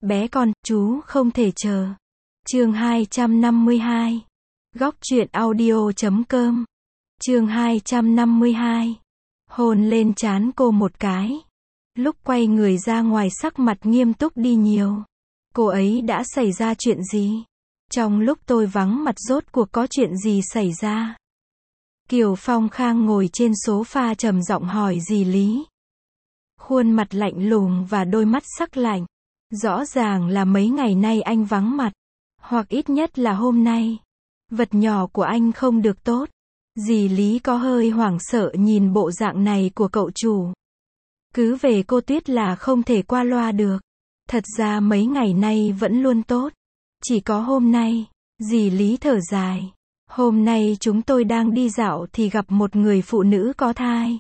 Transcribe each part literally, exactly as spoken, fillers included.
Bé con, chú không thể chờ. Chương hai trăm năm mươi hai. Góc truyện audio chấm com. Chương hai trăm năm mươi hai. Hôn lên trán cô một cái. Lúc quay người ra ngoài sắc mặt nghiêm túc đi nhiều. Cô ấy đã xảy ra chuyện gì? Trong lúc tôi vắng mặt rốt cuộc có chuyện gì xảy ra? Kiều Phong Khang ngồi trên sofa trầm giọng hỏi dì Lý. Khuôn mặt lạnh lùng và đôi mắt sắc lạnh. Rõ ràng là mấy ngày nay anh vắng mặt. Hoặc ít nhất là hôm nay. Vật nhỏ của anh không được tốt. Dì Lý có hơi hoảng sợ nhìn bộ dạng này của cậu chủ. Cứ về cô Tuyết là không thể qua loa được. Thật ra mấy ngày nay vẫn luôn tốt. Chỉ có hôm nay, dì Lý thở dài. Hôm nay chúng tôi đang đi dạo thì gặp một người phụ nữ có thai.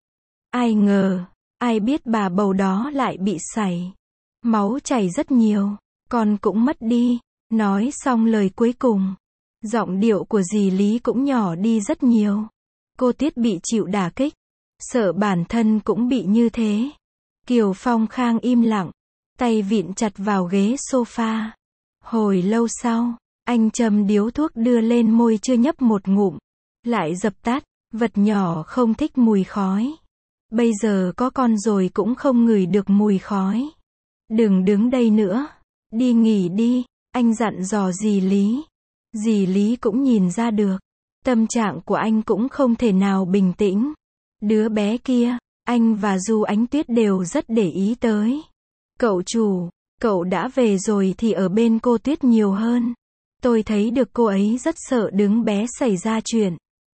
Ai ngờ, ai biết bà bầu đó lại bị sảy. Máu chảy rất nhiều, con cũng mất đi. Nói xong lời cuối cùng, giọng điệu của dì Lý cũng nhỏ đi rất nhiều. Cô Tiết bị chịu đả kích, sợ bản thân cũng bị như thế. Kiều Phong Khang im lặng, tay vịn chặt vào ghế sofa. Hồi lâu sau, anh châm điếu thuốc đưa lên môi chưa nhấp một ngụm, lại dập tắt. Vật nhỏ không thích mùi khói. Bây giờ có con rồi cũng không ngửi được mùi khói. Đừng đứng đây nữa, đi nghỉ đi, anh dặn dò dì Lý. Dì Lý cũng nhìn ra được, tâm trạng của anh cũng không thể nào bình tĩnh. Đứa bé kia, anh và Du Ánh Tuyết đều rất để ý tới. Cậu chủ, cậu đã về rồi thì ở bên cô Tuyết nhiều hơn. Tôi thấy được cô ấy rất sợ đứa bé xảy ra chuyện.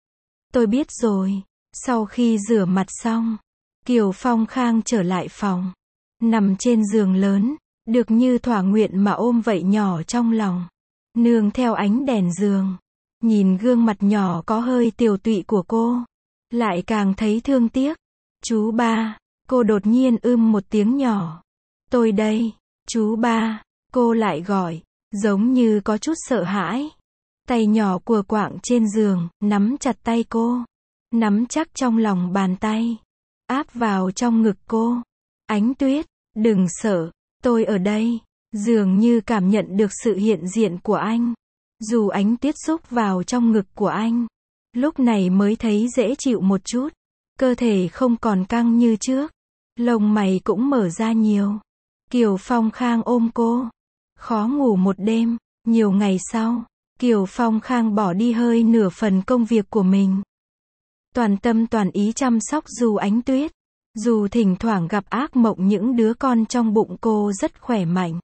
Tôi biết rồi. Sau khi rửa mặt xong, Kiều Phong Khang trở lại phòng. Nằm trên giường lớn, được như thỏa nguyện mà ôm vậy nhỏ trong lòng. Nương theo ánh đèn giường, nhìn gương mặt nhỏ có hơi tiều tụy của cô, lại càng thấy thương tiếc. Chú ba, cô đột nhiên ưm một tiếng nhỏ. Tôi đây, chú ba, cô lại gọi, giống như có chút sợ hãi. Tay nhỏ của quạng trên giường, nắm chặt tay cô, nắm chắc trong lòng bàn tay, áp vào trong ngực cô. Ánh Tuyết, đừng sợ, tôi ở đây. Dường như cảm nhận được sự hiện diện của anh. Dù Ánh Tuyết xúc vào trong ngực của anh, lúc này mới thấy dễ chịu một chút. Cơ thể không còn căng như trước. Lông mày cũng mở ra nhiều. Kiều Phong Khang ôm cô. Khó ngủ một đêm. Nhiều ngày sau, Kiều Phong Khang bỏ đi hơi nửa phần công việc của mình. Toàn tâm toàn ý chăm sóc Du Ánh Tuyết. Dù thỉnh thoảng gặp ác mộng những đứa con trong bụng cô rất khỏe mạnh.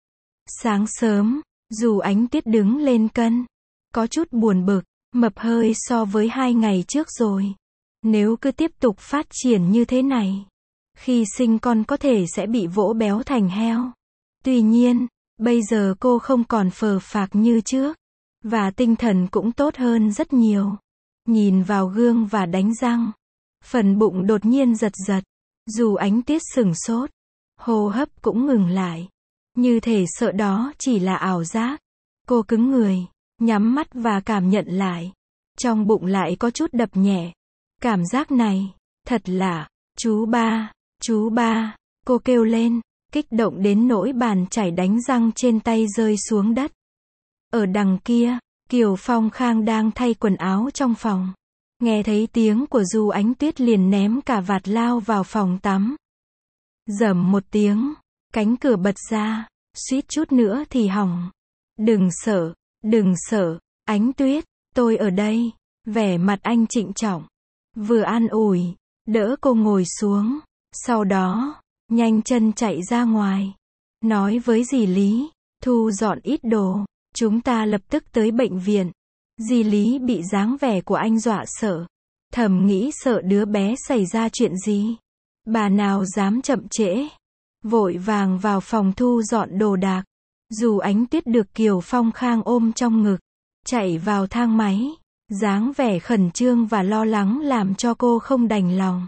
Sáng sớm, dù Ánh Tuyết đứng lên cân, có chút buồn bực, mập hơi so với hai ngày trước rồi. Nếu cứ tiếp tục phát triển như thế này, khi sinh con có thể sẽ bị vỗ béo thành heo. Tuy nhiên, bây giờ cô không còn phờ phạc như trước, và tinh thần cũng tốt hơn rất nhiều. Nhìn vào gương và đánh răng, phần bụng đột nhiên giật giật. Dù Ánh Tuyết sửng sốt, hô hấp cũng ngừng lại. Như thể sợ đó chỉ là ảo giác. Cô cứng người, nhắm mắt và cảm nhận lại. Trong bụng lại có chút đập nhẹ. Cảm giác này, thật lạ. Chú ba, chú ba, cô kêu lên, kích động đến nỗi bàn chải đánh răng trên tay rơi xuống đất. Ở đằng kia, Kiều Phong Khang đang thay quần áo trong phòng. Nghe thấy tiếng của Du Ánh Tuyết liền ném cả vạt lao vào phòng tắm. Rầm một tiếng, cánh cửa bật ra, suýt chút nữa thì hỏng. Đừng sợ, đừng sợ, Ánh Tuyết, tôi ở đây. Vẻ mặt anh trịnh trọng, vừa an ủi, đỡ cô ngồi xuống. Sau đó, nhanh chân chạy ra ngoài. Nói với dì Lý, thu dọn ít đồ, chúng ta lập tức tới bệnh viện. Dì Lý bị dáng vẻ của anh dọa sợ. Thầm nghĩ sợ đứa bé xảy ra chuyện gì. Bà nào dám chậm trễ. Vội vàng vào phòng thu dọn đồ đạc. Dù Ánh Tuyết được Kiều Phong Khang ôm trong ngực, chạy vào thang máy. Dáng vẻ khẩn trương và lo lắng làm cho cô không đành lòng.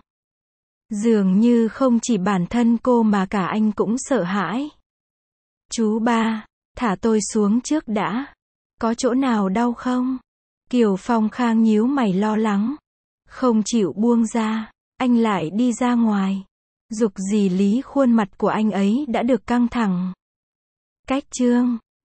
Dường như không chỉ bản thân cô mà cả anh cũng sợ hãi. Chú ba, thả tôi xuống trước đã. Có chỗ nào đau không? Kiều Phong Khang nhíu mày lo lắng. Không chịu buông ra, anh lại đi ra ngoài. Giục dì Lý, khuôn mặt của anh ấy đã được căng thẳng. Cách chương